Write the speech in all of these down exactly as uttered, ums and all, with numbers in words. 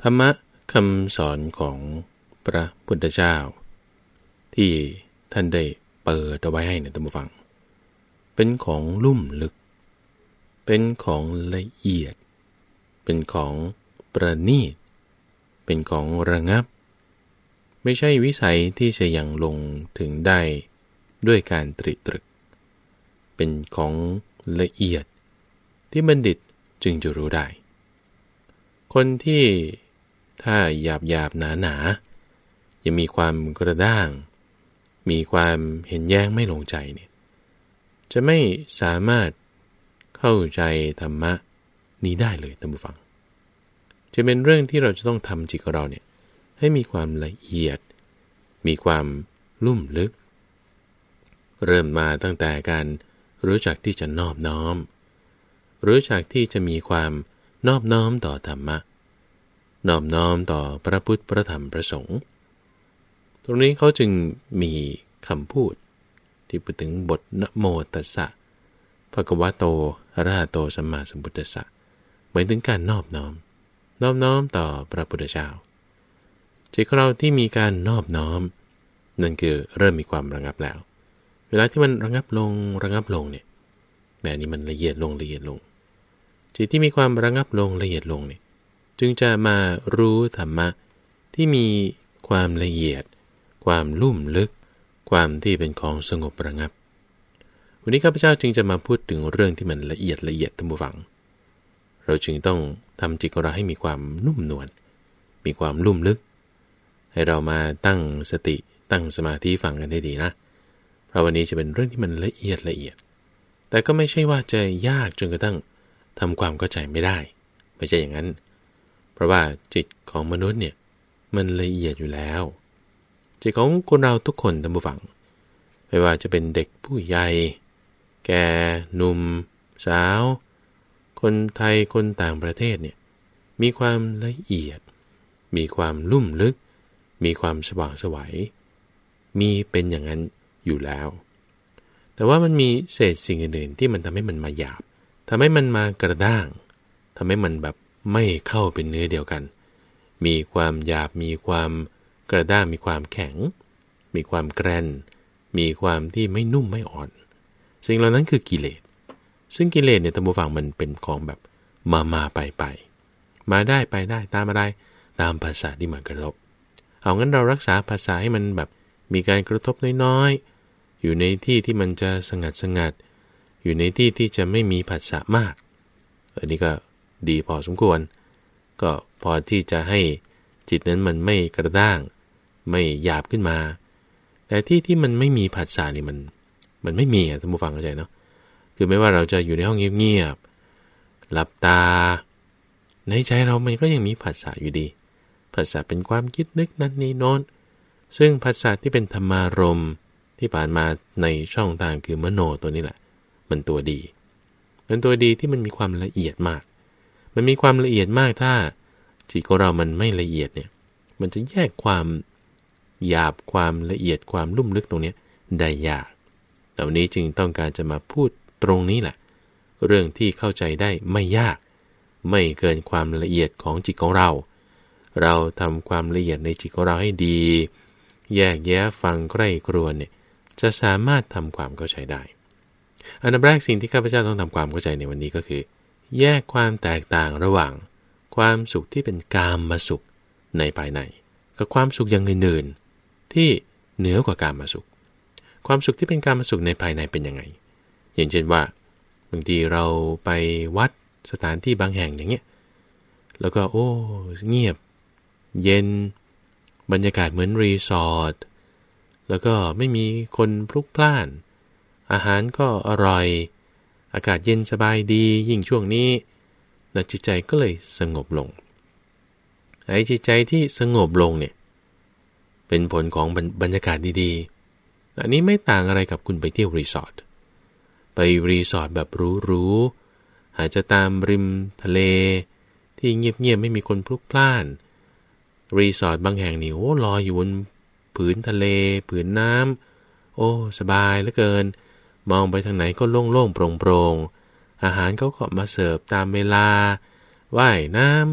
ธรรมะคำสอนของพระพุทธเจ้าที่ท่านได้เปิดเอาไว้ให้ในท่านผู้ฟังเป็นของลุ่มลึกเป็นของละเอียดเป็นของประณีตเป็นของระงับไม่ใช่วิสัยที่จะยังลงถึงได้ด้วยการตรีตรึกเป็นของละเอียดที่บัณฑิตจึงจะรู้ได้คนที่ถ้าหยาบหยาบหนาหนายังมีความกระด้างมีความเห็นแย้งไม่ลงใจเนี่ยจะไม่สามารถเข้าใจธรรมะนี้ได้เลยท่านผู้ฟังจะเป็นเรื่องที่เราจะต้องทำจิตของเราเนี่ยให้มีความละเอียดมีความลุ่มลึกเริ่มมาตั้งแต่การรู้จักที่จะนอบน้อมรู้จักที่จะมีความนอบน้อมต่อธรรมะนอบน้อมต่อพระพุทธพระธรรมพระสงฆ์ตรงนี้เขาจึงมีคำพูดที่พูดถึงบทนะโมตัสสะภะคะวะโตอะระหะโตสัมมาสัมพุทธัสสะหมายถึงการนอบน้อมนอบน้อมต่อพระพุทธเจ้าจิตของเราที่มีการนอบน้อมนั่นคือเริ่มมีความระงับแล้วเวลาที่มันระงับลงระงับลงเนี่ยแบบนี้มันละเอียดลงละเอียดลงจิตที่มีความระงับลงละเอียดลงเนี่ยจึงจะมารู้ธรรมะที่มีความละเอียดความลุ่มลึกความที่เป็นของสงบระงับวันนี้ข้าพเจ้าจึงจะมาพูดถึงเรื่องที่มันละเอียดละเอียดท่านผู้ฟังเราจึงต้องทำจิตของเราให้มีความนุ่มนวลมีความลุ่มลึกให้เรามาตั้งสติตั้งสมาธิฟังกันให้ดีนะเพราะวันนี้จะเป็นเรื่องที่มันละเอียดละเอียดแต่ก็ไม่ใช่ว่าจะยากจนกระทั่งทำความเข้าใจไม่ได้ไม่ใช่อย่างนั้นเพราะว่าจิตของมนุษย์เนี่ยมันละเอียดอยู่แล้วจิตของคนเราทุกคนท่านผู้ฟังไม่ว่าจะเป็นเด็กผู้ใหญ่แก่หนุ่มสาวคนไทยคนต่างประเทศเนี่ยมีความละเอียดมีความลุ่มลึกมีความสว่างไสวมีเป็นอย่างนั้นอยู่แล้วแต่ว่ามันมีเศษสิ่งอื่นๆที่มันทำให้มันมาหยาบทำให้มันมากระด้างทำให้มันแบบไม่เข้าเป็นเนื้อเดียวกันมีความหยาบมีความกระด้างมีความแข็งมีความแกร่นมีความที่ไม่นุ่มไม่อ่อนสิ่งเหล่านั้นคือกิเลสซึ่งกิเลสเนี่ยท่านผู้ฟังมันเป็นของแบบมามาไปไปมาได้ไปได้ตามอะไรตามภาษาที่มันกระทบเอางั้นเรารักษาภาษาให้มันแบบมีการกระทบน้อยๆอยู่ในที่ที่มันจะสงัดสงัดอยู่ในที่ที่จะไม่มีภาษามากอันนี้ก็ดีพอสมควรก็พอที่จะให้จิตนั้นมันไม่กระด้างไม่หยาบขึ้นมาแต่ที่ที่มันไม่มีภาษานี่มันมันไม่มีอ่ะท่านผู้ฟังเข้าใจเนาะคือไม่ว่าเราจะอยู่ในห้องเงียบๆหลับตาในใจเรามันก็ยังมีภาษาอยู่ดีภาษาเป็นความคิดนึกนั่นนี่โน้นซึ่งภาษาที่เป็นธรรมารมณ์ที่ผ่านมาในช่องทางคือมโนตัวนี้แหละมันตัวดีมันตัวดีที่มันมีความละเอียดมากมันมีความละเอียดมากถ้าจิตของเรามันไม่ละเอียดเนี่ยมันจะแยกความหยาบความละเอียดความลุ่มลึกตรงนี้ได้ยากแต่วันนี้จึงต้องการจะมาพูดตรงนี้แหละเรื่องที่เข้าใจได้ไม่ยากไม่เกินความละเอียดของจิตของเราเราทำความละเอียดในจิตของเราให้ดีแยกแยะฟังใกล้ครวญเนี่ยจะสามารถทำความเข้าใจได้อันดับแรกสิ่งที่ข้าพเจ้าต้องทำความเข้าใจในวันนี้ก็คือแยกความแตกต่างระหว่างความสุขที่เป็นกามสุขในภายในกับความสุขอย่างอื่นๆที่เหนือกว่ากามสุขความสุขที่เป็นกามสุขในภายในเป็นยังไงอย่างเช่นว่าบางทีเราไปวัดสถานที่บางแห่งอย่างเงี้ยแล้วก็โอ้เงียบเย็นบรรยากาศเหมือนรีสอร์ทแล้วก็ไม่มีคนพลุกพล่านอาหารก็อร่อยอากาศเย็นสบายดียิ่งช่วงนี้นะจิตใจก็เลยสงบลงไอ้จิตใจที่สงบลงเนี่ยเป็นผลของบรรยากาศดีๆอันนี้ไม่ต่างอะไรกับคุณไปเที่ยวรีสอร์ทไปรีสอร์ทแบบหรูๆอาจจะตามริมทะเลที่เงียบๆไม่มีคนพลุกพล่านรีสอร์ทบางแห่งนี่โอ้ลอยอยู่บนผืนทะเลผืนน้ำโอ้สบายเหลือเกินมองไปทางไหนก็โล่งๆโปร่งๆอาหารเขาก็มาเสิร์ฟตามเวลาว่ายน้ำ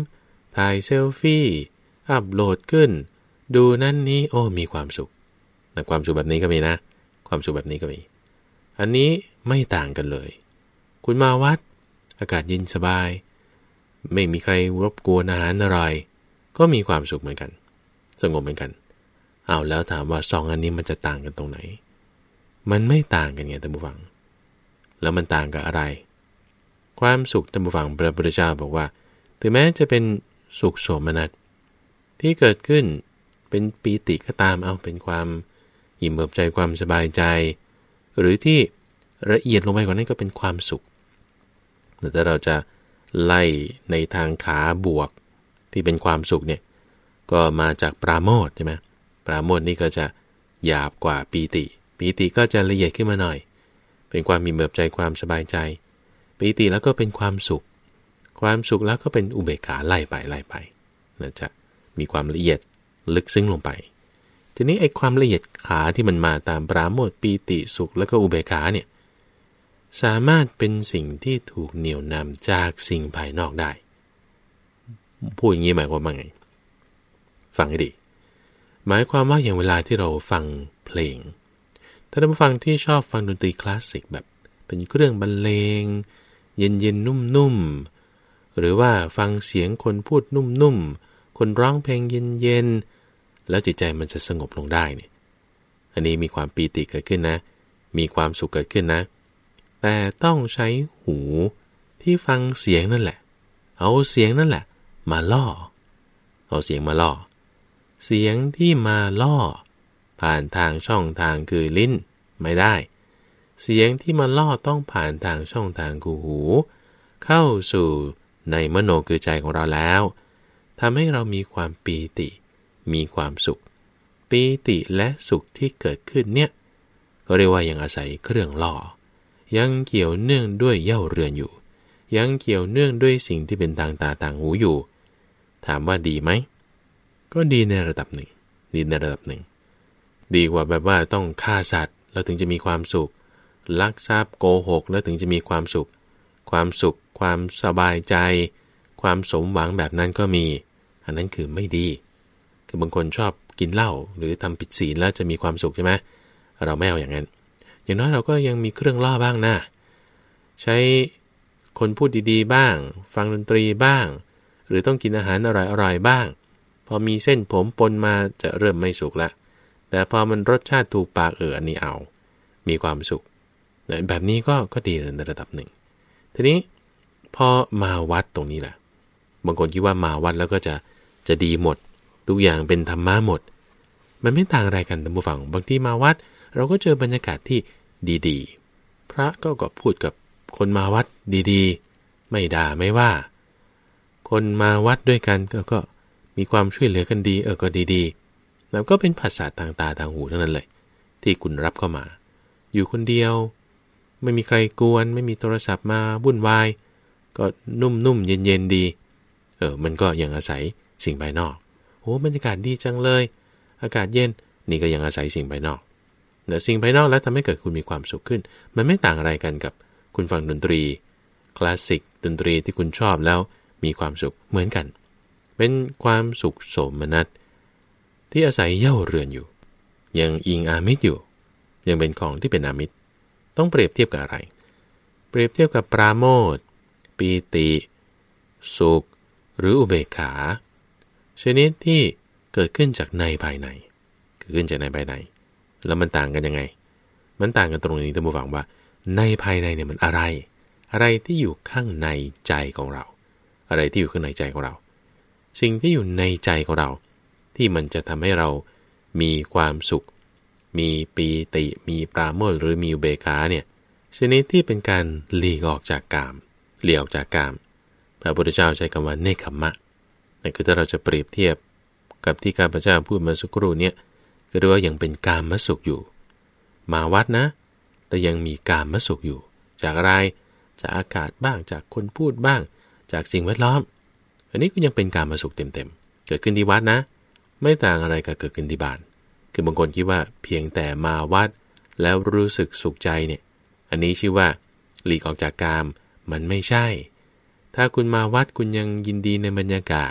ถ่ายเซลฟี่อัปโหลดขึ้นดูนั่นนี้โอ้มีความสุขแต่ความสุขแบบนี้ก็มีนะความสุขแบบนี้ก็มีอันนี้ไม่ต่างกันเลยคุณมาวัดอากาศเย็นสบายไม่มีใครรบกวนอาหารอร่อยก็มีความสุขเหมือนกันสงบเหมือนกันเอาแล้วถามว่าสองอันนี้มันจะต่างกันตรงไหนมันไม่ต่างกันไงท่านผู้ฟังแล้วมันต่างกับอะไรความสุขท่านผู้ฟังพระพุทธเจ้าบอกว่าถึงแม้จะเป็นสุขโสมนัสที่เกิดขึ้นเป็นปีติก็ตามเอาเป็นความอิ่มเอิบใจความสบายใจหรือที่ละเอียดลงไปกว่านั้นก็เป็นความสุขแต่ถ้าเราจะไล่ในทางขาบวกที่เป็นความสุขเนี่ยก็มาจากปราโมทย์ใช่ไหมปราโมทย์นี่ก็จะหยาบกว่าปีติปีติก็จะละเอียดขึ้นมาหน่อยเป็นความอิ่มเอิบใจความสบายใจปีติแล้วก็เป็นความสุขความสุขแล้วก็เป็นอุเบกขาไล่ไปไล่ไปนะจะมีความละเอียดลึกซึ้งลงไปทีนี้ไอ้ความละเอียดขาที่มันมาตามปราโมทย์ปีติสุขแล้วก็อุเบกขาเนี่ยสามารถเป็นสิ่งที่ถูกเหนี่ยวนำจากสิ่งภายนอกได้พูดอย่างนี้หมายความว่าไงฟังให้ดีหมายความว่าอย่างเวลาที่เราฟังเพลงถ้าท่านผู้ฟังที่ชอบฟังดนตรีคลาสสิกแบบเป็นเครื่องบรรเลงเย็นๆนุ่มๆหรือว่าฟังเสียงคนพูดนุ่มๆคนร้องเพลงเย็นๆแล้วจิตใจมันจะสงบลงได้เนี่ยอันนี้มีความปีติเกิดขึ้นนะมีความสุขเกิดขึ้นนะแต่ต้องใช้หูที่ฟังเสียงนั่นแหละเอาเสียงนั่นแหละมาล่อเอาเสียงมาล่อเสียงที่มาล่อผ่านทางช่องทางคือลิ้นไม่ได้เสียงที่มาล่อต้องผ่านทางช่องทางคือหูเข้าสู่ในมโนคือใจของเราแล้วทำให้เรามีความปีติมีความสุขปีติและสุขที่เกิดขึ้นเนี่ยก็เรียกว่ายังอาศัยเครื่องล่อยังเกี่ยวเนื่องด้วยเหย้าเรือนอยู่ยังเกี่ยวเนื่องด้วยสิ่งที่เป็นทางตาทางหูอยู่ถามว่าดีไหมก็ดีในระดับหนึ่งดีในระดับหนึ่งดีกว่าแบบว่าต้องฆ่าสัตว์แล้วถึงจะมีความสุขลักทรัพย์โกหกแล้วถึงจะมีความสุขความสุขความสบายใจความสมหวังแบบนั้นก็มีอันนั้นคือไม่ดีคือบางคนชอบกินเหล้าหรือทำผิดศีลแล้วจะมีความสุขใช่ไหมเราไม่เอาอย่างนั้นอย่างน้อยเราก็ยังมีเครื่องล่อบ้างนะใช้คนพูดดีๆบ้างฟังดนตรีบ้างหรือต้องกินอาหารอร่อยๆบ้างพอมีเส้นผมปนมาจะเริ่มไม่สุขละแต่พอมันรสชาติถูกปากเอออันนี้เอามีความสุขแบบนี้ก็ก็ดีในระดับหนึ่งทีนี้พอมาวัดตรงนี้แหละบางคนคิดว่ามาวัดแล้วก็จะจะดีหมดทุกอย่างเป็นธรรมะหมดมันไม่ต่างอะไรกันท่านผู้ฟังบางทีมาวัดเราก็เจอบรรยากาศที่ดีๆพระก็ก็พูดกับคนมาวัดดีๆไม่ด่าไม่ว่าคนมาวัดด้วยกันก็ก็มีความช่วยเหลือกันดีเออก็ดีๆแล้วก็เป็นภาษาทางตาทางหูทั้งนั้นเลยที่คุณรับเข้ามาอยู่คนเดียวไม่มีใครกวนไม่มีโทรศัพท์มาวุ่นวายก็นุ่มๆเย็นๆดีเออมันก็ยังอาศัยสิ่งภายนอกโอ้บรรยากาศดีจังเลยอากาศเย็นนี่ก็ยังอาศัยสิ่งภายนอกแต่สิ่งภายนอกแล้วทำให้เกิดคุณมีความสุขขึ้นมันไม่ต่างอะไรกันกับคุณฟังดนตรีคลาสสิกดนตรีที่คุณชอบแล้วมีความสุขเหมือนกันเป็นความสุขโสมนัสที่อาศัยเหย้าเรือนอยู่ยังอิงอามิตรอยู่ยังเป็นของที่เป็นอามิตรต้องเปรียบเทียบกับอะไรเปรียบเทียบกับปราโมทย์ปีติสุขหรืออุเบกขาชนิดที่เกิดขึ้นจากในภายในเกิดขึ้นจากในภายในแล้วมันต่างกันยังไงมันต่างกันตรงนี้ท่านผู้ฟังว่าในภายในเนี่ยมันอะไรอะไรที่อยู่ข้างในใจของเราอะไรที่อยู่ข้างในใจของเราสิ่งที่อยู่ในใจของเราที่มันจะทำให้เรามีความสุขมีปีติมีปราโมทย์หรือมีอุเบกขาเนี่ยชนิดที่เป็นการหลีกออกจากกามหลีกออกจากกามพระพุทธเจ้าใช้คำว่าเนคขมะนั่นคือถ้าเราจะเปรียบเทียบกับที่ข้าพเจ้าพูดมาสักครู่เนี่ยก็เรียกว่ายังเป็นกามสุขอยู่มาวัดนะแต่ยังมีกามสุขอยู่จากอะไรจากอากาศบ้างจากคนพูดบ้างจากสิ่งแวดล้อมอันนี้ก็ยังเป็นกามสุขเต็มๆเกิดขึ้นที่วัดนะไม่ต่างอะไรกับเกิดขึ้นที่บ้านคือบางคนคิดว่าเพียงแต่มาวัดแล้วรู้สึกสุขใจเนี่ยอันนี้ชื่อว่าหลีกออกจากกามมันไม่ใช่ถ้าคุณมาวัดคุณยังยินดีในบรรยากาศ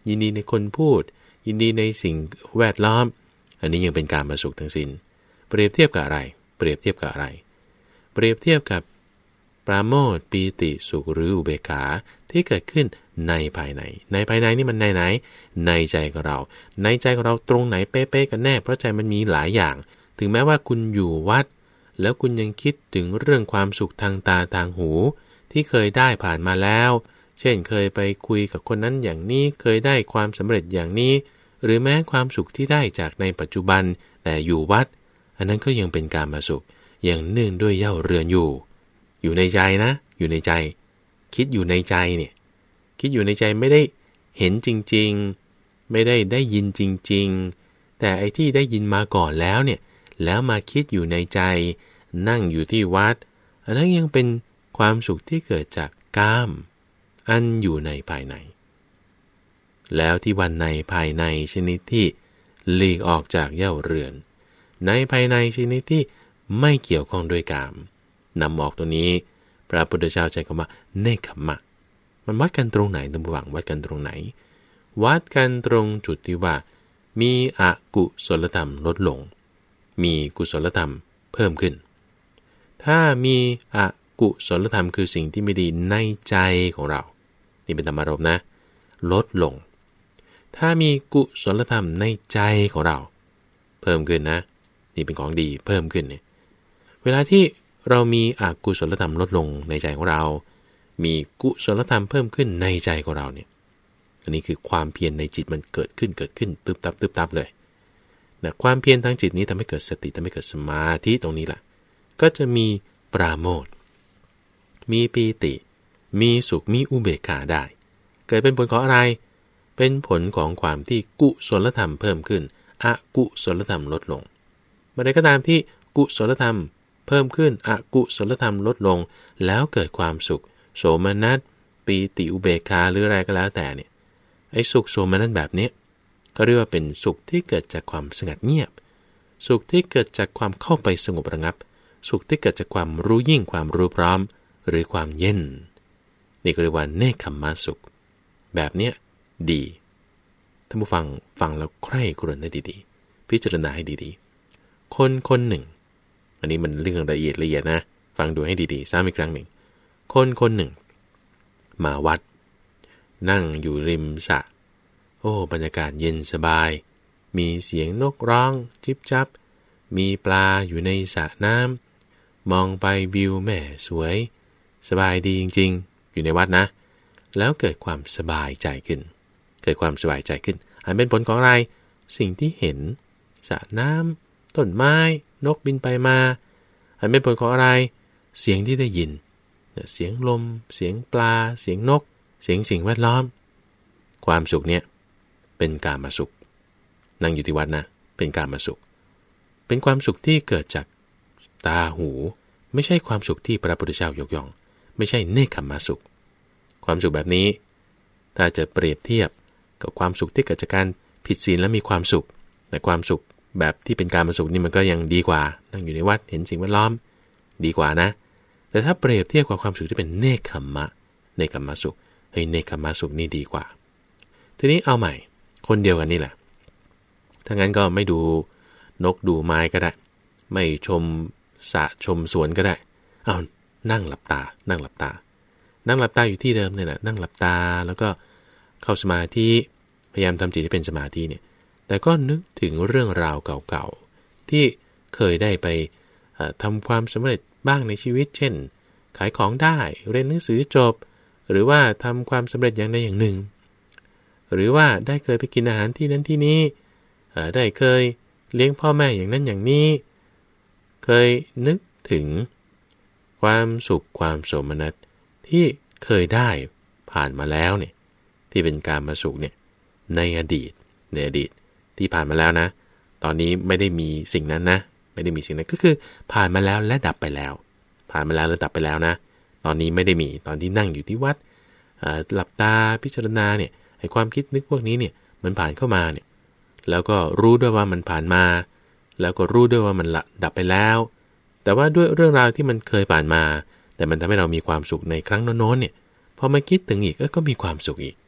ยินดีในคนพูดยินดีในสิ่งแวดล้อมอันนี้ยังเป็นการมาสุขทั้งสิ้นเปรียบเทียบกับอะไรเปรียบเทียบกับอะไรเปรียบเทียบกับปราโมทย์ปีติสุขหรืออุเบกขาที่เกิดขึ้นในภายในในภายในนี่มันในไหนในใจของเราในใจของเราตรงไหนเป๊ะๆกันแน่เพราะใจมันมีหลายอย่างถึงแม้ว่าคุณอยู่วัดแล้วคุณยังคิดถึงเรื่องความสุขทางตาทางหูที่เคยได้ผ่านมาแล้วเช่นเคยไปคุยกับคนนั้นอย่างนี้เคยได้ความสำเร็จอย่างนี้หรือแม้ความสุขที่ได้จากในปัจจุบันแต่อยู่วัดอันนั้นก็ยังเป็นการมาสุขอย่างเนื่องด้วยเย่าเรือนอยู่อยู่ในใจนะอยู่ในใจคิดอยู่ในใจเนี่ยคิดอยู่ในใจไม่ได้เห็นจริงๆไม่ได้ได้ยินจริงๆแต่ไอ้ที่ได้ยินมาก่อนแล้วเนี่ยแล้วมาคิดอยู่ในใจนั่งอยู่ที่วัดอันนั้นยังเป็นความสุขที่เกิดจากกามอันอยู่ในภายในแล้วที่วันในภายในชนิดที่หลีกออกจากเย่าเรือนในภายในชนิดที่ไม่เกี่ยวข้องด้วยกามนำออกตัวนี้พระพุทธเจ้าใช้คำว่าเนคขมะมันวัดกันตรงไหนตรงระหว่างวัดกันตรงไหนวัดกันตรงจุดที่ว่ามีอกุศลธรรมลดลงมีกุศลธรรมเพิ่มขึ้นถ้ามีอกุศลธรรมคือสิ่งที่ไม่ดีในใจของเรานี่เป็นธรรมารมณ์นะลดลงถ้ามีกุศลธรรมในใจของเราเพิ่มขึ้นนะนี่เป็นของดีเพิ่มขึ้นเนี่ยเวลาที่เรามีอกุศลธรรมลดลงในใจของเรามีกุศลธรรมเพิ่มขึ้นในใจของเราเนี่ยอันนี้คือความเพียรในจิตมันเกิดขึ้นเกิดขึ้นตึบตับตึบตับเลยนะความเพียรทางจิตนี้ทำให้เกิดสติทำให้เกิดสมาธิตรงนี้แหละก็จะมีปราโมทย์มีปีติมีสุขมีอุเบกขาได้เกิดเป็นผลของอะไรเป็นผลของความที่กุศลธรรมเพิ่มขึ้นอกุศลธรรมลดลงเมื่อใดก็ตามที่กุศลธรรมเพิ่มขึ้นอกุศลธรรมลดลงแล้วเกิดความสุขโสมนัสปีติอุเบกขาหรืออะไรก็แล้วแต่เนี่ยไอ้สุขโสมนัสแบบนี้ก็เรียกว่าเป็นสุขที่เกิดจากความสงัดเงียบสุขที่เกิดจากความเข้าไปสงบระงับสุขที่เกิดจากความรู้ยิ่งความรู้พร้อมหรือความเย็นนี่ก็เรียกว่าเนคขมมะสุขแบบเนี้ยดีท่านผู้ฟังฟังแล้วใคร่ครวญให้ดีๆพิจารณาให้ดีๆคนคนหนึ่งอันนี้มันเรื่องละเอียดละเอียดนะฟังดูให้ดีๆซ้ำอีกครั้งหนึ่งคนคนหนึ่งมาวัดนั่งอยู่ริมสระโอ้บรรยากาศเย็นสบายมีเสียงนกร้องจิบจับมีปลาอยู่ในสระน้ำมองไปวิวแม่สวยสบายดีจริงๆอยู่ในวัดนะแล้วเกิดความสบายใจขึ้นเกิดความสบายใจขึ้นอันเป็นผลของอะไรสิ่งที่เห็นสระน้ำต้นไม้นกบินไปมาอันเป็นผลของอะไรเสียงที่ได้ยินเสียงลมเสียงปลาเสียงนกเสียงสิ่งแวดล้อมความสุขเนี่ยเป็นกามสุขนั่งอยู่ที่วัดนะเป็นกามสุขเป็นความสุขที่เกิดจากตาหูไม่ใช่ความสุขที่พระพุทธเจ้ายกย่องไม่ใช่เนคขมมะสุขความสุขแบบนี้ถ้าจะเปรียบเทียบกับความสุขที่เกิดจากการผิดศีลและมีความสุขแต่ความสุขแบบที่เป็นกามสุขนี่มันก็ยังดีกว่านั่งอยู่ในวัดเห็นสิ่งแวดล้อมดีกว่านะแต่ถ้าเปรียบเทียบกับความสุขที่เป็นเนคขมมะเนคขมมะสุขเฮ้ยเนคขมมะสุขนี่ดีกว่าทีนี้เอาใหม่คนเดียวกันนี่แหละถ้างั้นก็ไม่ดูนกดูไม้ก็ได้ไม่ชมสระชมสวนก็ได้เอานั่งหลับตานั่งหลับตานั่งหลับตาอยู่ที่เดิมเนี่ยนะนั่งหลับตาแล้วก็เข้าสมาธิพยายามทำจิตให้เป็นสมาธิเนี่ยแต่ก็นึกถึงเรื่องราวเก่าๆที่เคยได้ไปทำความสำเร็จบ้างในชีวิตเช่นขายของได้เรียนหนังสือจบหรือว่าทำความสำเร็จอย่างใดอย่างหนึ่งหรือว่าได้เคยไปกินอาหารที่นั้นที่นี้ได้เคยเลี้ยงพ่อแม่อย่างนั้นอย่างนี้เคยนึกถึงความสุขความโสมนัสที่เคยได้ผ่านมาแล้วเนี่ยที่เป็นการมาสุขเนี่ยในอดีตในอดีตที่ผ่านมาแล้วนะตอนนี้ไม่ได้มีสิ่งนั้นนะไม่ได้มีสิ่งนั้นก็คือผ่านมาแล้วและดับไปแล้วผ่านมาแล้วและดับไปแล้วนะตอนนี้ไม่ได้มีตอนที่นั่งอยู่ที่วัดหลับตาพิจารณาเนี่ยไอ้ความคิดนึกพวกนี้เนี่ยมันผ่านเข้ามาเนี่ยแล้วก็รู้ด้วยว่ามันผ่านมาแล้วก็รู้ด้วยว่ามันละดับไปแล้วแต่ว่าด้วยเรื่องราวที่มันเคยผ่านมาแต่มันทำให้เรามีความสุขในครั้งโน้นๆเนี่ยพอมาคิดถึงอีกก็มีความสุขอีก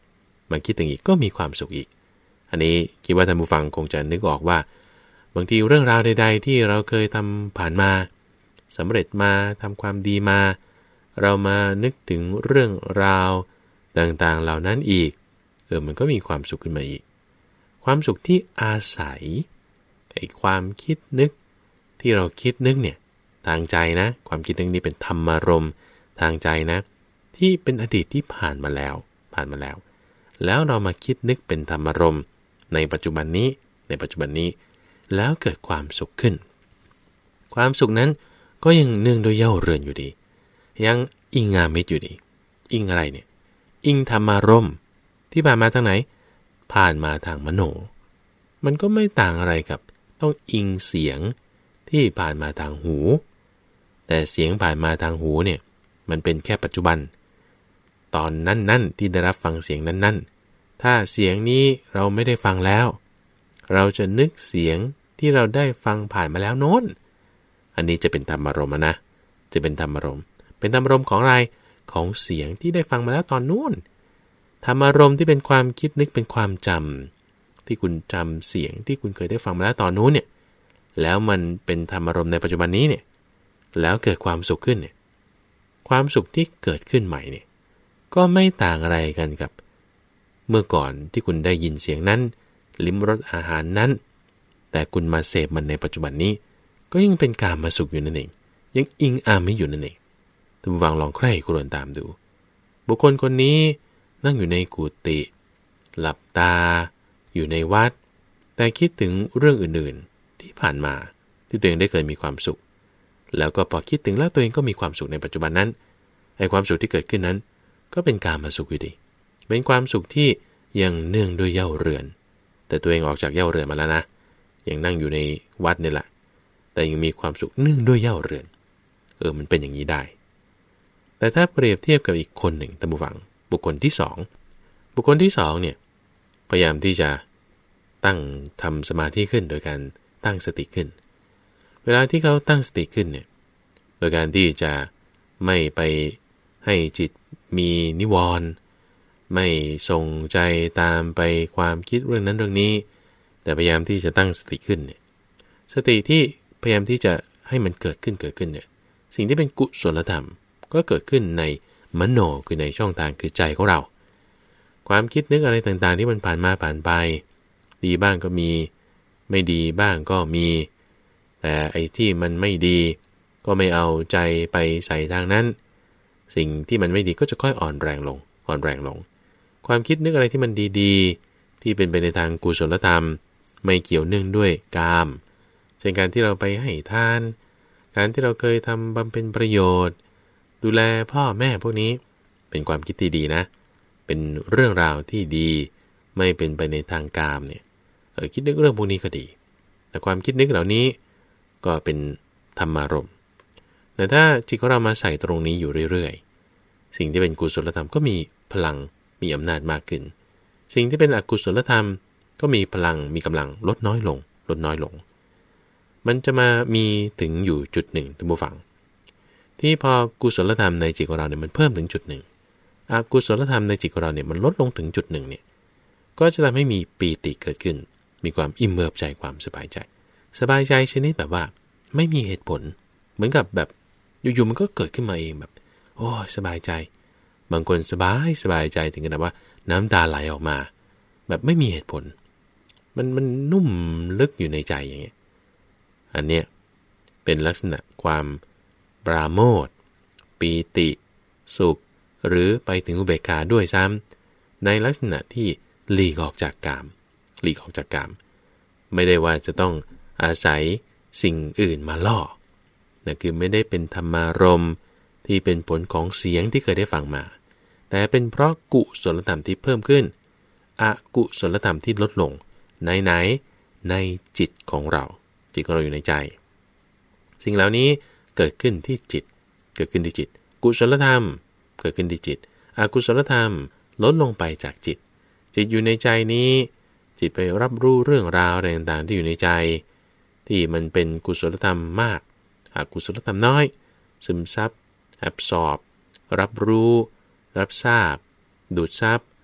มาคิดถึงอีกก็มีความสุขอีกอันนี้คิดว่าท่านผู้ฟังคงจะนึกออกว่าบางทีเรื่องราวใดๆที่เราเคยทำผ่านมาสำเร็จมาทำความดีมาเรามานึกถึงเรื่องราวต่างๆเหล่านั้นอีกเออมันก็มีความสุขขึ้นมาอีกความสุขที่อาศัยไอ้ความคิดนึกที่เราคิดนึกเนี่ยทางใจนะความคิดนึกนี้เป็นธรรมารมณ์ทางใจนะที่เป็นอดีตที่ผ่านมาแล้วผ่านมาแล้วแล้วเรามาคิดนึกเป็นธรรมารมณ์ในปัจจุบันนี้ในปัจจุบันนี้แล้วเกิดความสุขขึ้นความสุขนั้นก็ยังเนื่องโดยเย่าเรือนอยู่ดียังอิงงามมิตรอยู่ดีอิงอะไรเนี่ยอิงธรรมารมณ์ที่ผ่านมาทางไหนผ่านมาทางมโนมันก็ไม่ต่างอะไรกับต้องอิงเสียงที่ผ่านมาทางหูแต่เสียงผ่านมาทางหูเนี่ยมันเป็นแค่ปัจจุบันตอนนั้นๆที่ได้รับฟังเสียงนั้นๆถ้าเสียงนี้เราไม่ได้ฟังแล้วเราจะนึกเสียงที่เราได้ฟังผ่านมาแล้วโน้นอันนี้จะเป็นธรรมารมณ์นะจะเป็นธรรมารมณ์เป็นธรรมารมณ์ของอะไรของเสียงที่ได้ฟังมาแล้วตอนนู้นธรรมารมณ์ที่เป็นความคิดนึกเป็นความจำที่คุณจำเสียงที่คุณเคยได้ฟังมาแล้วตอนนู้นเนี่ยแล้วมันเป็นธรรมารมณ์ในปัจจุบันนี้เนี่ยแล้วเกิดความสุขขึ้นเนี่ยความสุขที่เกิดขึ้นใหม่เนี่ยก็ไม่ต่างอะไรกันกับเมื่อก่อนที่คุณได้ยินเสียงนั้นลิ้มรสอาหารนั้นแต่คุณมาเสพมันในปัจจุบันนี้ก็ยังเป็นการมาสุขอยู่นั่นเองยังอิงอามไม่อยู่นั่นเองท่านผู้ฟังลองใคร่ครวญตามดูบุคคลคนนี้นั่งอยู่ในกุฏิหลับตาอยู่ในวัดแต่คิดถึงเรื่องอื่นๆที่ผ่านมาที่ตัวเองได้เคยมีความสุขแล้วก็พอคิดถึงแล้วตัวเองก็มีความสุขในปัจจุบันนั้นไอ้ความสุขที่เกิดขึ้นนั้นก็เป็นการมาสุขอยู่ดีเป็นความสุขที่ยังเนื่องด้วยเย่าเรือนแต่ตัวเองออกจากเย่าเรือนมาแล้วนะยังนั่งอยู่ในวัดนี่แหละแต่ยังมีความสุขเนื่องด้วยเย่าเรือนเออมันเป็นอย่างนี้ได้แต่ถ้าเปรียบเทียบกับอีกคนหนึ่งท่านผู้ฟังบุคคลที่สองบุคคลที่สองเนี่ยพยายามที่จะตั้งทำสมาธิขึ้นโดยการตั้งสติขึ้นเวลาที่เขาตั้งสติขึ้นเนี่ยโดยการที่จะไม่ไปให้จิตมีนิวรณ์ไม่ส่งใจตามไปความคิดเรื่องนั้นเรื่องนี้แต่พยายามที่จะตั้งสติขึ้นเนี่ยสติที่พยายามที่จะให้มันเกิดขึ้นเกิดขึ้นเนี่ยสิ่งที่เป็นกุศลธรรมก็เกิดขึ้นในมโนคือในช่องทางคือใจของเราความคิดนึกอะไรต่างๆที่มันผ่านมาผ่านไปดีบ้างก็มีไม่ดีบ้างก็มีแต่ไอ้ที่มันไม่ดีก็ไม่เอาใจไปใส่ทางนั้นสิ่งที่มันไม่ดีก็จะค่อยอ่อนแรงลงอ่อนแรงลงความคิดนึกอะไรที่มันดีๆที่เป็นไปในทางกุศลธรรมไม่เกี่ยวเนื่องด้วยกามเช่นการที่เราไปให้ทานการที่เราเคยทำบำเพ็ญประโยชน์ดูแลพ่อแม่พวกนี้เป็นความคิดที่ดีนะเป็นเรื่องราวที่ดีไม่เป็นไปในทางกามเนี่ยเออคิดนึกเรื่องพวกนี้ก็ดีแต่ความคิดนึกเหล่านี้ก็เป็นธรรมารมณ์แต่ถ้าจิตของเรามาใส่ตรงนี้อยู่เรื่อยๆสิ่งที่เป็นกุศลธรรมก็มีพลังมีอำนาจมากขึ้นสิ่งที่เป็นอกุศลธรรมก็มีพลังมีกำลังลดน้อยลงลดน้อยลงมันจะมามีถึงอยู่จุดหนึ่งท่านผู้ฟังที่พอกุศลธรรมในจิตของเราเนี่ยมันเพิ่มถึงจุดหนึ่งอกุศลธรรมในจิตของเราเนี่ยมันลดลงถึงจุดหนึ่งเนี่ยก็จะทำให้มีปีติเกิดขึ้นมีความอิ่มเอิบใจความสบายใจสบายใจชนิดแบบว่าไม่มีเหตุผลเหมือนกับแบบอยู่ๆมันก็เกิดขึ้นมาเองแบบโอ้สบายใจบางคนสบายสบายใจถึงขนาดว่าน้ำตาไหลออกมาแบบไม่มีเหตุผลมันมันนุ่มลึกอยู่ในใจอย่างเงี้ยอันเนี้ยเป็นลักษณะความปราโมทย์ปีติสุขหรือไปถึงอุเบกขาด้วยซ้ำในลักษณะที่หลีกออกจากกามหลีกออกจากกามไม่ได้ว่าจะต้องอาศัยสิ่งอื่นมาล่อนั่นคือไม่ได้เป็นธรรมารมณ์ที่เป็นผลของเสียงที่เคยได้ฟังมาแต่เป็นเพราะกุศลธรรมที่เพิ่มขึ้นอกุศลธรรมที่ลดลงในไหนในจิตของเราจิตของเราอยู่ในใจสิ่งเหล่านี้เกิดขึ้นที่จิตเกิดขึ้นที่จิตกุศลธรรมเกิดขึ้นที่จิตอกุศลธรรมลดลงไปจากจิตจิตอยู่ในใจนี้จิตไปรับรู้เรื่องราวอะไรต่างๆที่อยู่ในใจที่มันเป็นกุศลธรรมมากอกุศลธรรมน้อยซึมซับแอบสอบรับรู้รับทราบดูดซับ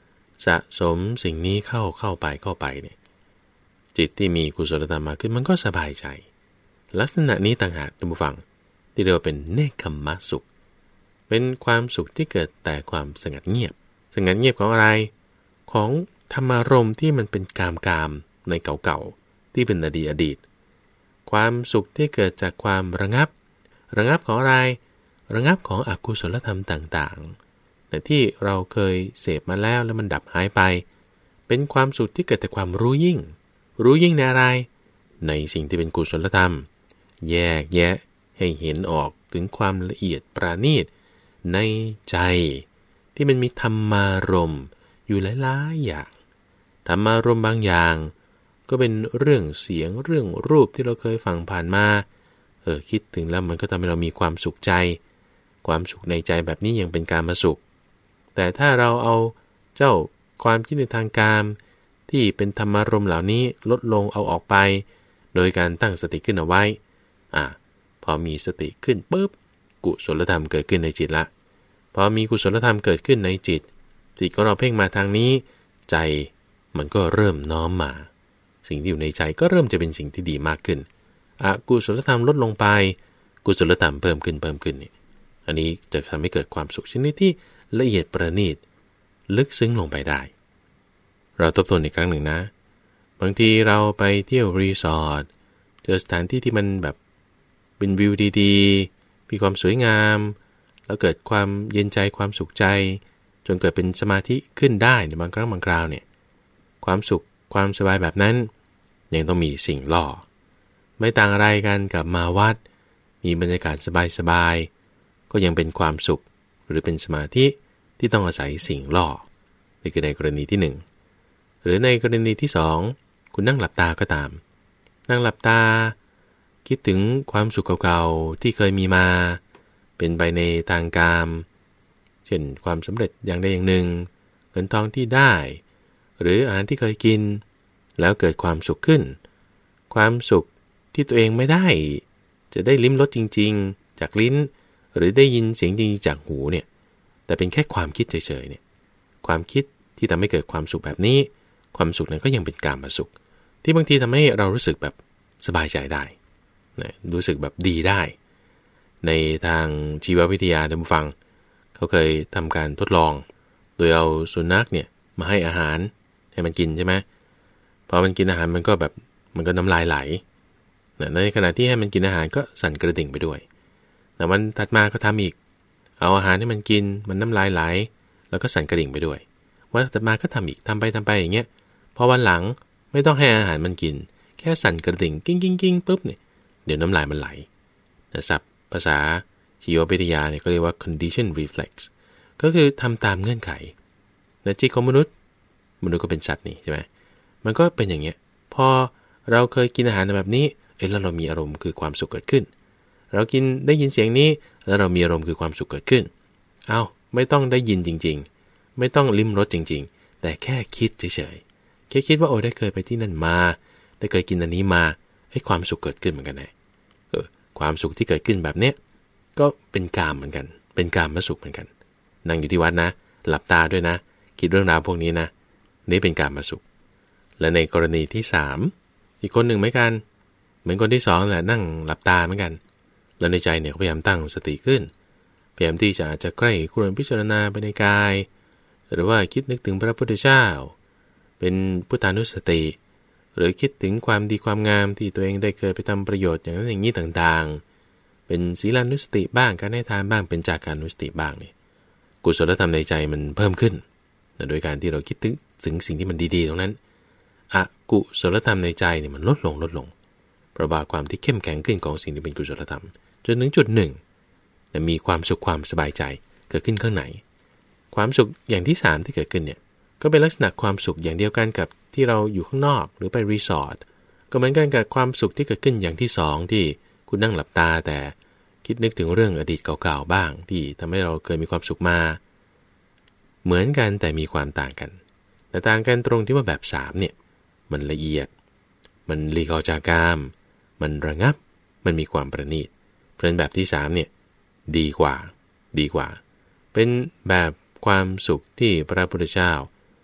สะสมสิ่งนี้เข้าเข้าไปเข้าไปเนี่ยจิตที่มีกุศลธรรมมากขึ้นมันก็สบายใจลักษณะนี้ต่างหากท่านผู้ฟังที่เรียกว่าเป็นเนคขมมะสุขเป็นความสุขที่เกิดแต่ความสงัดเงียบสงัดเงียบของอะไรของธรรมารมณ์ที่มันเป็นกามกามในเก่าๆที่เป็นอดีตอดีตความสุขที่เกิดจากความระงับระงับของอะไรระงับของอกุศลธรรมต่างๆแต่ที่เราเคยเสพมาแล้วแล้วมันดับหายไปเป็นความสุขที่เกิดแต่ความรู้ยิ่งรู้ยิ่งในอะไรในสิ่งที่เป็นกุศลธรรมแยกแยะให้เห็นออกถึงความละเอียดปราณีตในใจที่มันมีธรรมารมณ์อยู่หลายๆอย่างธรรมารมณ์บางอย่างก็เป็นเรื่องเสียงเรื่องรูปที่เราเคยฟังผ่านมาเออคิดถึงแล้วมันก็ทำให้เรามีความสุขใจความสุขในใจแบบนี้ยังเป็นกามสุขแต่ถ้าเราเอาเจ้าความคิดในทางกามที่เป็นธรรมารมณ์เหล่านี้ลดลงเอาออกไปโดยการตั้งสติขึ้นเอาไว้อ่ะพอมีสติขึ้นปุ๊บกุศลธรรมเกิดขึ้นในจิตละพอมีกุศลธรรมเกิดขึ้นในจิตจิตของเราเพ่งมาทางนี้ใจมันก็เริ่มน้อมมาสิ่งที่อยู่ในใจก็เริ่มจะเป็นสิ่งที่ดีมากขึ้นอกุศลธรรมลดลงไปกุศลธรรมเพิ่มขึ้นเพิ่มขึ้นนี่อันนี้จะทำให้เกิดความสุขชนิดที่ละเอียดประณีตลึกซึ้งลงไปได้เราทบทวนอีกครั้งหนึ่งนะบางทีเราไปเที่ยวรีสอร์ทเจอสถานที่ที่มันแบบเป็นวิวดีๆมีความสวยงามแล้วเกิดความเย็นใจความสุขใจจนเกิดเป็นสมาธิขึ้นได้ในบางครั้งบางคราวเนี่ยความสุขความสบายแบบนั้นยังต้องมีสิ่งล่อไม่ต่างอะไรกันกับมาวัดมีบรรยากาศสบายๆก็ยังเป็นความสุขหรือเป็นสมาธิที่ต้องอาศัยสิ่งล่อนี่คือในกรณีที่หนึ่งหรือในกรณีที่สองคุณนั่งหลับตาก็ตามนั่งหลับตาคิดถึงความสุขเก่าๆที่เคยมีมาเป็นไปในทางกามเช่นความสำเร็จอย่างใดอย่างหนึ่งเงินทองที่ได้หรืออาหารที่เคยกินแล้วเกิดความสุขขึ้นความสุขที่ตัวเองไม่ได้จะได้ลิ้มรสจริงๆจากลิ้นหรือได้ยินเสียงจริงๆจากหูเนี่ยแต่เป็นแค่ความคิดเฉยๆเนี่ยความคิดที่ทำให้เกิดความสุขแบบนี้ความสุขนั้นก็ยังเป็นกามสุขที่บางทีทำให้เรารู้สึกแบบสบายใจได้นะรู้สึกแบบดีได้ในทางชีววิทยาท่านผู้ฟังเขาเคยทำการทดลองโดยเอาสุนัขเนี่ยมาให้อาหารให้มันกินใช่ไหมพอมันกินอาหารมันก็แบบมันก็น้ำลายไหลนะในขณะที่ให้มันกินอาหารก็สั่นกระดิ่งไปด้วยแต่วันถัดมาก็ทำอีกเอาอาหารให้มันกินมันน้ำลายไหลแล้วก็สั่นกระดิ่งไปด้วยวันถัดมาก็ทำอีกทำไปทำไปอย่างเงี้ยพอวันหลังไม่ต้องให้อาหารมันกินแค่สั่นกระดิ่งกิ้งกิ้งกิ้งปุ๊บเนี่ยเดี๋ยวน้ำลายมันไหลนะศัพท์ภาษาชีววิทยาเนี่ยก็เรียกว่า condition reflex ก็คือทำตามเงื่อนไขในจิตของมนุษย์มนุษย์ก็เป็นสัตว์นี่ใช่ไหมมันก็เป็นอย่างเงี้ยพอเราเคยกินอาหารแบบนี้เอ้แล้วเรามีอารมณ์คือความสุขเกิดขึ้นเรากินได้ยินเสียงนี้แล้วเรามีอารมณ์คือความสุขเกิดขึ้นเอาไม่ต้องได้ยินจริงๆไม่ต้องลิ้มรสจริงๆแต่แค่คิดเฉยๆแค่คิดว่าโอ้ได้เคยไปที่นั่นมาได้เคยกินอันนี้มาให้ความสุขเกิดขึ้นเหมือนกันนะเออความสุขที่เกิดขึ้นแบบเนี้ยก็เป็นกามเหมือนกันเป็นกามมสุขเหมือนกันนั่งอยู่ที่วัดนะหลับตาด้วยนะคิดเรื่องราวพวกนี้นะนี่เป็นกามสุขและในกรณีที่สามอีกคนหนึ่งเหมือนกันเหมือนคนที่สองแหละนั่งหลับตาเหมือนกันแล้วในใจเนี่ยพยายามตั้งสติขึ้นพยายามที่จะอาจจะใกล้ครวญพิจารณาไปในกายหรือว่าคิดนึกถึงพระพุทธเจ้าเป็นพุทธานุสติหรือคิดถึงความดีความงามที่ตัวเองได้เคยไปทำประโยชน์อย่างนั้นอย่างนี้ต่างๆเป็นศีลานุสติบ้างการให้ทานบ้างเป็นจาการนุสติบ้างนี่กุศลธรรมในใจมันเพิ่มขึ้นโดยการที่เราคิดถึงถึงสิ่งที่มันดีๆตรงนั้นอกุศลธรรมในใจเนี่ยมันลดลงลดลงเพราะว่าความที่เข้มแข็งขึ้นของสิ่งที่เป็นกุศลธรรมจนถึงจุดหนึ่งมีความสุขความสบายใจเกิดขึ้นข้างในความสุขอย่างที่สามที่เกิดขึ้นเนี่ยก็เป็นลักษณะความสุขอย่างเดียวกันกับที่เราอยู่ข้างนอกหรือไปรีสอร์ทก็เหมือนกันกับความสุขที่เกิดขึ้นอย่างที่สองที่คุณนั่งหลับตาแต่คิดนึกถึงเรื่องอดีตเก่าๆบ้างที่ทำให้เราเคยมีความสุขมาเหมือนกันแต่มีความต่างกันแต่ต่างกันตรงที่ว่าแบบสามเนี่ยมันละเอียดมันหลีกออกจากกามมันระงับมันมีความประณีตเพราะฉะนั้นแบบที่สามเนี่ยดีกว่าดีกว่าเป็นแบบความสุขที่พระพุทธเจ้า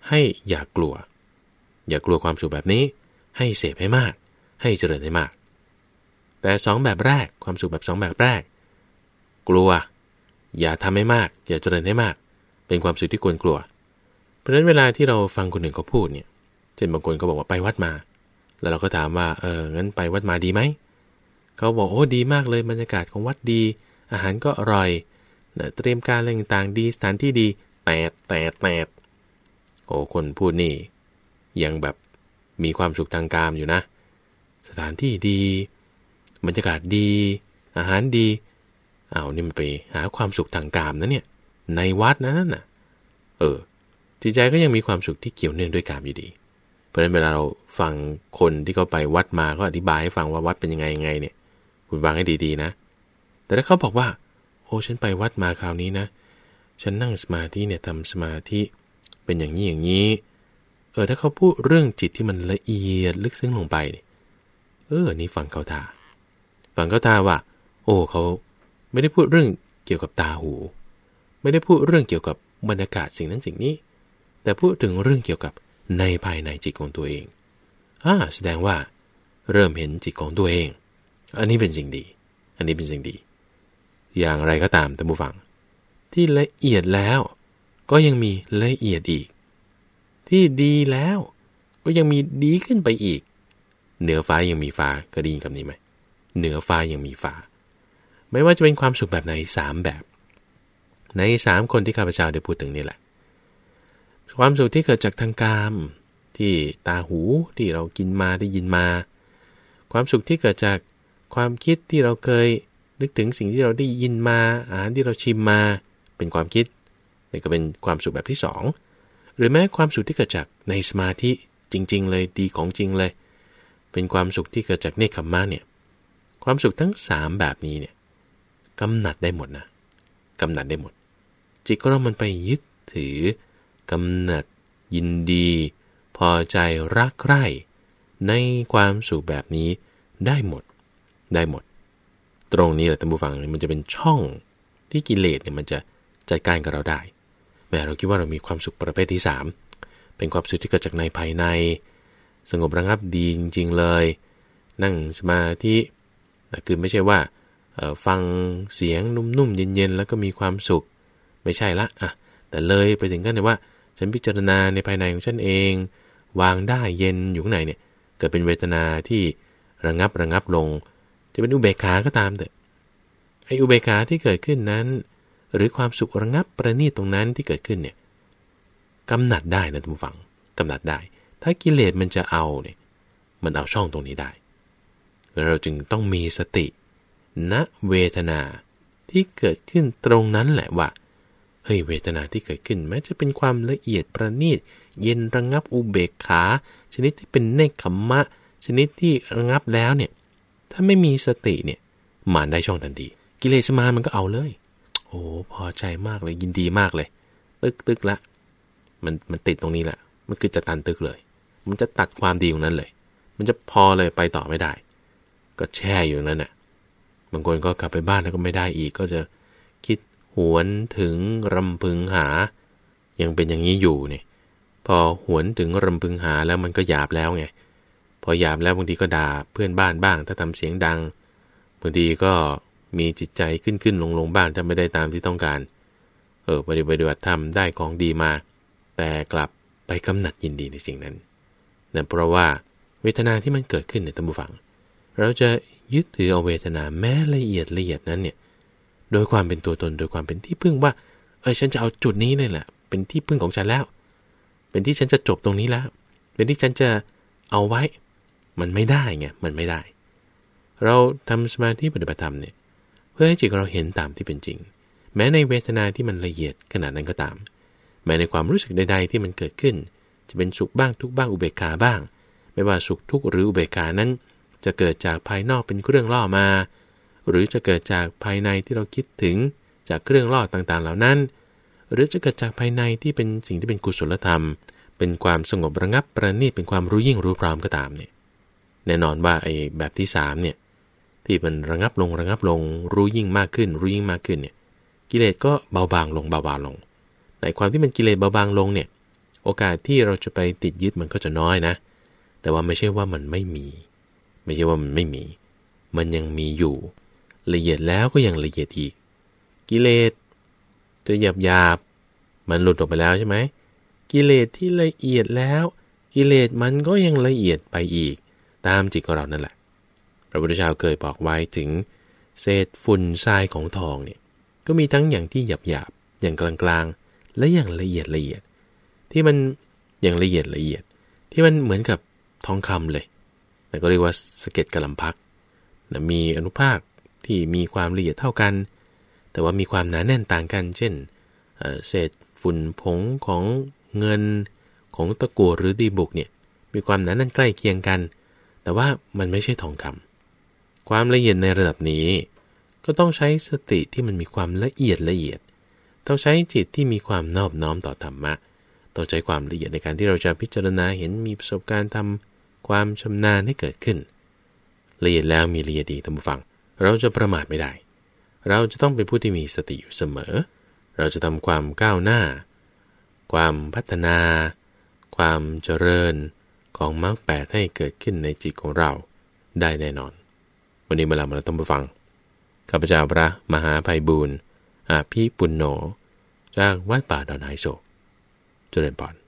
ให้อย่ากลัวอย่ากลัวความสุขแบบนี้ให้เสพให้มากให้เจริญให้มากแต่สองแบบแรกความสุขแบบสองแบบแรกกลัวอย่าทำให้มากอย่าเจริญให้มากเป็นความสุขที่ควรกลัวเพราะฉะนั้นเวลาที่เราฟังคนอื่นเขาพูดเนี่ยเช่นบางคนก็บอกว่าไปวัดมาแล้วเราก็ถามว่าเอองั้นไปวัดมาดีไหมเขาบอกโอ้ดีมากเลยบรรยากาศของวัดดีอาหารก็อร่อยเตรียมการอะไรต่างๆดีสถานที่ดีแตดแตดแตดโอ้คนพูดนี่ยังแบบมีความสุขทางกามอยู่นะสถานที่ดีบรรยากาศดีอาหารดีเอานี่มันไปหาความสุขทางกามนะเนี่ยในวัดนะนั่นน่ะเออจิตใจก็ยังมีความสุขที่เกี่ยวเนื่องด้วยกามอยู่ดีเพราะฉะนั้นเวลาเราฟังคนที่เขาไปวัดมาก็อธิบายให้ฟังว่าวัดเป็นยังไงยังไงเนี่ยคุณฟังให้ดีๆนะแต่ถ้าเขาบอกว่าโอ้ฉันไปวัดมาคราวนี้นะฉันนั่งสมาธิเนี่ยทำสมาธิเป็นอย่างนี้อย่างนี้เออถ้าเขาพูดเรื่องจิตที่มันละเอียดลึกซึ้งลงไปเนี่ยเออนี่ฟังเขาท่าฟังเขาท่าว่าโอ้เขาไม่ได้พูดเรื่องเกี่ยวกับตาหูไม่ได้พูดเรื่องเกี่ยวกับบรรยากาศสิ่งนั้นสิ่งนี้แต่พูดถึงเรื่องเกี่ยวกับในภายในจิตของตัวเองอ่าแสดงว่าเริ่มเห็นจิตของตัวเองอันนี้เป็นสิ่งดีอันนี้เป็นสิ่งดีอย่างไรก็ตามท่านผู้ฟังที่ละเอียดแล้วก็ยังมีละเอียดอีกที่ดีแล้วก็ยังมีดีขึ้นไปอีกเหนือฟ้ายังมีฟ้าก็ได้ยินคำนี้ไหมเหนือฟ้ายังมีฟ้าไม่ว่าจะเป็นความสุขแบบไหนสามแบบในสามคนที่ข้าพเจ้าได้พูดถึงนี่แหละความสุขที่เกิดจากทางกามที่ตาหูที่เรากินมาได้ยินมาความสุขที่เกิดจากความคิดที่เราเคยนึกถึงสิ่งที่เราได้ยินมาอาหารที่เราชิมมาเป็นความคิดนี่ก็เป็นความสุขแบบที่สองหรือแม้ความสุขที่เกิดจากในสมาธิจริงๆเลยดีของจริงเลยเป็นความสุขที่เกิดจากเนคขมมะเนี่ยความสุขทั้งสามแบบนี้เนี่ยกำหนัดได้หมดนะกำหนัดได้หมดจิตของเรามันไปยึดถือกำหนัดยินดีพอใจรักใคร่ในความสุขแบบนี้ได้หมดได้หมดตรงนี้แหละท่านผู้ฟังมันจะเป็นช่องที่กิเลสเนี่ยมันจะจัดการกับเราได้แม้เราคิดว่าเรามีความสุขประเภทที่สามเป็นความสุขที่เกิดจากในภายในสงบระงับดีจริงๆเลยนั่งสมาธิคือไม่ใช่ว่าฟังเสียงนุ่มๆเย็นๆแล้วก็มีความสุขไม่ใช่ละอ่ะแต่เลยไปถึงขั้นที่ว่าฉันพิจารณาในภายในของฉันเองวางได้เย็นอยู่ข้างในเนี่ยเกิดเป็นเวทนาที่ระงับระงับลงจะเป็นอุเบกขาก็ตามแต่ไอ้อุเบกขาที่เกิดขึ้นนั้นหรือความสุขระงับประณีตตรงนั้นที่เกิดขึ้นเนี่ยกำหนัดได้นะท่านผู้ฟังกำหนัดได้ถ้ากิเลสมันจะเอาเนี่ยมันเอาช่องตรงนี้ได้เราจึงต้องมีสติณเวทนาที่เกิดขึ้นตรงนั้นแหละว่าเฮ้ยเวทนาที่เกิดขึ้นแม้จะเป็นความละเอียดประณีตเย็นระงับอุเบกขาชนิดที่เป็นเนคขมมะชนิดที่ระงับแล้วเนี่ยถ้าไม่มีสติเนี่ยมารได้ช่องทันทีกิเลสมามันก็เอาเลยโอ้พอใจมากเลยยินดีมากเลยตึกตึกละมันมันติดตรงนี้แหละมันคือจะตันตึกเลยมันจะตัดความดีตรงนั้นเลยมันจะพอเลยไปต่อไม่ได้ก็แช่อยู่นั่นน่ะบางคนก็กลับไปบ้านแล้วก็ไม่ได้อีกก็จะคิดหวนถึงรำพึงหายังเป็นอย่างนี้อยู่เนี่ยพอหวนถึงรำพึงหาแล้วมันก็หยาบแล้วไงพอหยาบแล้วบางทีก็ด่าเพื่อนบ้านบ้างถ้าทำเสียงดังบางทีก็มีจิตใจขึ้นขึ้นลงลงบ้างถ้าไม่ได้ตามที่ต้องการเออปฏิบัติธรรมได้ของดีมาแต่กลับไปกำหนัดยินดีในสิ่งนั้นนั่นเพราะว่าเวทนาที่มันเกิดขึ้นในท่านผู้ฟังเราจะยึดถือเอาเวทนาแม้ละเอียดละเอียดนั้นเนี่ยโดยความเป็นตัวตนโดยความเป็นที่พึ่งว่าเออฉันจะเอาจุดนี้นี่แหละเป็นที่พึ่งของฉันแล้วเป็นที่ฉันจะจบตรงนี้แล้วเป็นที่ฉันจะเอาไว้มันไม่ได้ไงมันไม่ได้เราทำสมาธิปฏิบัติธรรมเนี่ยเพื่อให้จิตเราเห็นตามที่เป็นจริงแม้ในเวทนาที่มันละเอียดขนาดนั้นก็ตามแม้ในความรู้สึกใดๆที่มันเกิดขึ้นจะเป็นสุขบ้างทุกข์บ้างอุเบกขาบ้างไม่ว่าสุขทุกข์หรืออุเบกขานั้นจะเกิดจากภายนอกเป็นเครื่องล่อมาหรือจะเกิดจากภายในที่เราคิดถึงจากเครื่องล่อต่างๆเหล่านั้นหรือจะเกิดจากภายในที่เป็นสิ่งที่เป็นกุศลธรรมเป็นความสงบระงับประณีตเป็นความรู้ยิ่งรู้พร้อมก็ตามเนี่ยแน่นอนว่าไอ้แบบที่สามเนี่ยที่มันระงับลงระงับลงรู้ยิ่งมากขึ้นรู้ยิ่งมากขึ้นเนี่ยกิเลสก็เบาบางลงเบาบางลงในความที่มันกิเลสเบาบางลงเนี่ยโอกาสที่เราจะไปติดยึดมันก็จะน้อยนะแต่ว่าไม่ใช่ว่ามันไม่มีไม่ใช่ว่ามันไม่มีมันยังมีอยู่ละเอียดแล้วก็ยังละเอียดอีกกิเลสจะหยาบหยาบมันหลุดออกไปแล้วใช่ไหมกิเลสที่ละเอียดแล้วกิเลสมันก็ยังละเอียดไปอีกตามจิตของเรานั่นแหละพระพุทธเจ้าเคยบอกไว้ถึงเศษฝุ่นทรายของทองเนี่ยก็มีทั้งอย่างที่หยาบหยาบอย่างกลางๆและอย่างละเอียดละเอียดที่มันอย่างละเอียดละเอียดที่มันเหมือนกับทองคำเลยแต่ก็เรียกว่าสะเก็ดกะลำพักนะมีอนุภาคที่มีความละเอียดเท่ากันแต่ว่ามีความหนาแน่นต่างกันเช่นเศษฝุ่นผงของเงินของตะกั่วหรือดีบุกเนี่ยมีความหนาแน่นใกล้เคียงกันแต่ว่ามันไม่ใช่ทองคำความละเอียดในระดับนี้ก็ต้องใช้สติที่มันมีความละเอียดละเอียดต้องใช้จิตที่มีความนอบน้อมต่อธรรมะต้องใช้ความละเอียดในการที่เราจะพิจารณาเห็นมีประสบการณ์ทำความชำนาญให้เกิดขึ้นละเอียดแล้วมีละเอียดอีกท่านผู้ฟังเราจะประมาทไม่ได้เราจะต้องเป็นผู้ที่มีสติอยู่เสมอเราจะทำความก้าวหน้าความพัฒนาความเจริญของมรรคแปดให้เกิดขึ้นในจิตของเราได้แน่นอนวันนี้เวลาเราต้องไปฟังข้าพเจ้าพระมหาไพบูลย์อาภิปุณโญจากวัดป่าดอนไฮโศกเจริญพร